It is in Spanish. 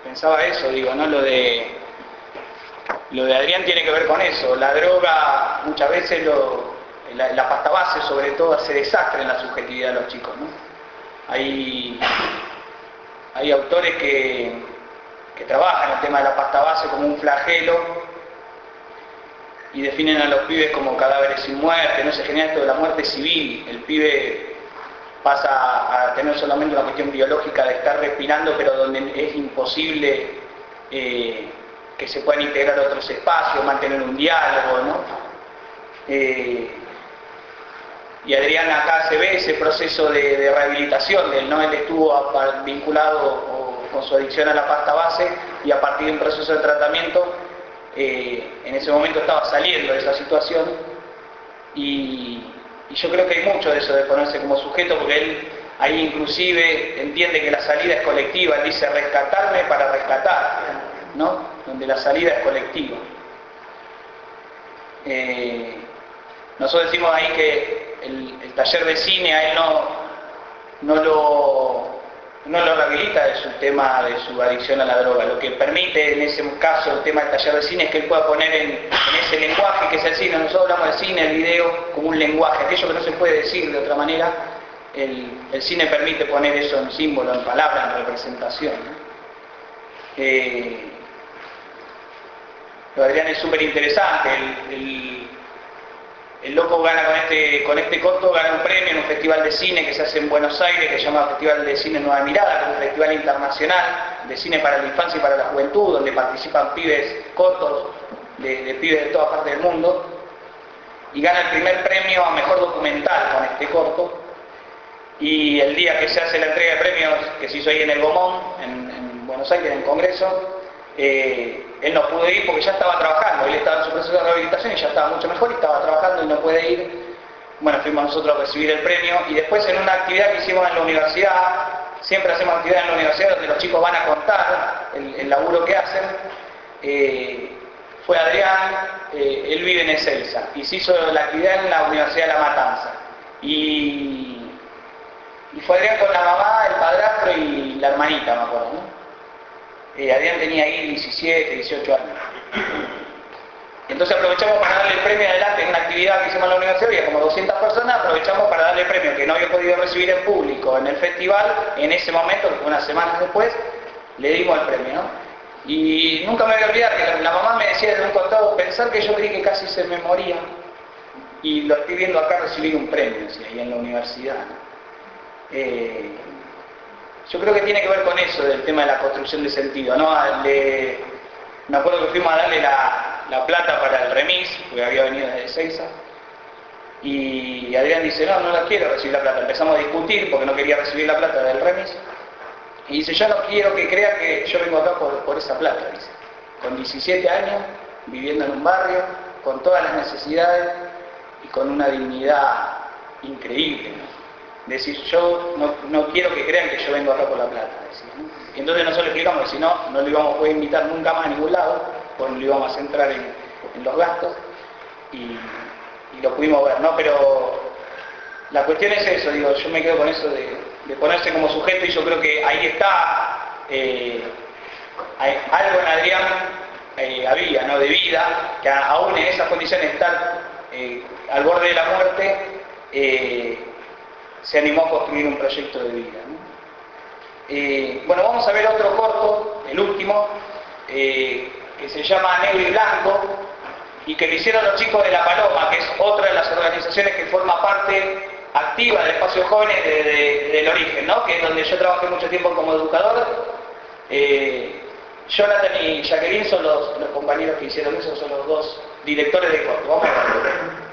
pensaba eso, digo, ¿no? Lo de Adrián tiene que ver con eso. La droga, muchas veces, la pasta base, sobre todo, hace desastre en la subjetividad de los chicos, ¿no? Hay autores que trabajan el tema de la pasta base como un flagelo y definen a los pibes como cadáveres sin muerte. No se genera esto de la muerte civil. El pibe pasa a tener solamente una cuestión biológica de estar respirando, pero donde es imposible que se puedan integrar otros espacios, mantener un diálogo, ¿no? Y Adrián acá se ve ese proceso de rehabilitación de él, ¿no? Él estuvo vinculado con su adicción a la pasta base y a partir de un proceso de tratamiento en ese momento estaba saliendo de esa situación y yo creo que hay mucho de eso de ponerse como sujeto, porque él ahí inclusive entiende que la salida es colectiva. Él dice rescatarme para rescatar, ¿no? Donde la salida es colectiva. Nosotros decimos ahí que el taller de cine a él no lo rehabilita de su tema de su adicción a la droga. Lo que permite en ese caso el tema del taller de cine es que él pueda poner en ese lenguaje que es el cine. Nosotros hablamos del cine, el video, como un lenguaje, aquello que no se puede decir de otra manera. El cine permite poner eso en símbolo, en palabra, en representación, ¿no? Lo de Adrián es súper interesante. El loco gana con este corto, gana un premio en un festival de cine que se hace en Buenos Aires, que se llama Festival de Cine Nueva Mirada, que es un festival internacional de cine para la infancia y para la juventud, donde participan pibes cortos, de pibes de todas partes del mundo, y gana el primer premio a mejor documental con este corto. Y el día que se hace la entrega de premios, que se hizo ahí en el Gomón, en Buenos Aires, en el Congreso, él no pudo ir porque ya estaba trabajando. Él estaba en su proceso de rehabilitación y ya estaba mucho mejor y estaba trabajando y no puede ir. Bueno, fuimos nosotros a recibir el premio y después en una actividad que hicimos en la universidad, siempre hacemos actividades en la universidad donde los chicos van a contar el laburo que hacen. Fue Adrián, él vive en Ezeiza y se hizo la actividad en la Universidad de La Matanza. Y fue Adrián con la mamá, el padrastro y la hermanita, me acuerdo, ¿no? Adrián tenía ahí 17, 18 años. Entonces aprovechamos para darle el premio adelante en una actividad que hicimos en la universidad, había como 200 personas, aprovechamos para darle el premio que no había podido recibir en público en el festival. En ese momento, unas semanas después, le dimos el premio, ¿no? Y nunca me voy a olvidar que la mamá me decía de un contado, pensar que yo creí que casi se me moría y lo estoy viendo acá recibir un premio, decía, ahí en la universidad, ¿no? Yo creo que tiene que ver con eso, del tema de la construcción de sentido, ¿no? Me acuerdo que fuimos a darle la plata para el remis, porque había venido desde Ezeiza, y Adrián dice, no la quiero recibir la plata. Empezamos a discutir porque no quería recibir la plata del remis, y dice, yo no quiero que crea que yo vengo acá por esa plata, dice. Con 17 años, viviendo en un barrio, con todas las necesidades y con una dignidad increíble, ¿no? Decir, yo no quiero que crean que yo vengo acá por la plata, decir, ¿no? Y entonces nosotros le explicamos que si no lo íbamos a poder invitar nunca más a ningún lado, pues lo íbamos a centrar en los gastos y lo pudimos ver, ¿no? Pero la cuestión es eso, digo, yo me quedo con eso de ponerse como sujeto, y yo creo que ahí está algo en Adrián había, ¿no? De vida, que aún en esas condiciones de estar al borde de la muerte, se animó a construir un proyecto de vida, ¿no? Bueno, vamos a ver otro corto, el último, que se llama Negro y Blanco, y que lo hicieron los chicos de La Paloma, que es otra de las organizaciones que forma parte activa del Espacio Jóvenes desde el origen, ¿no? Que es donde yo trabajé mucho tiempo como educador. Jonathan y Jacqueline son los compañeros que hicieron eso, son los dos directores de corto. Vamos a ver.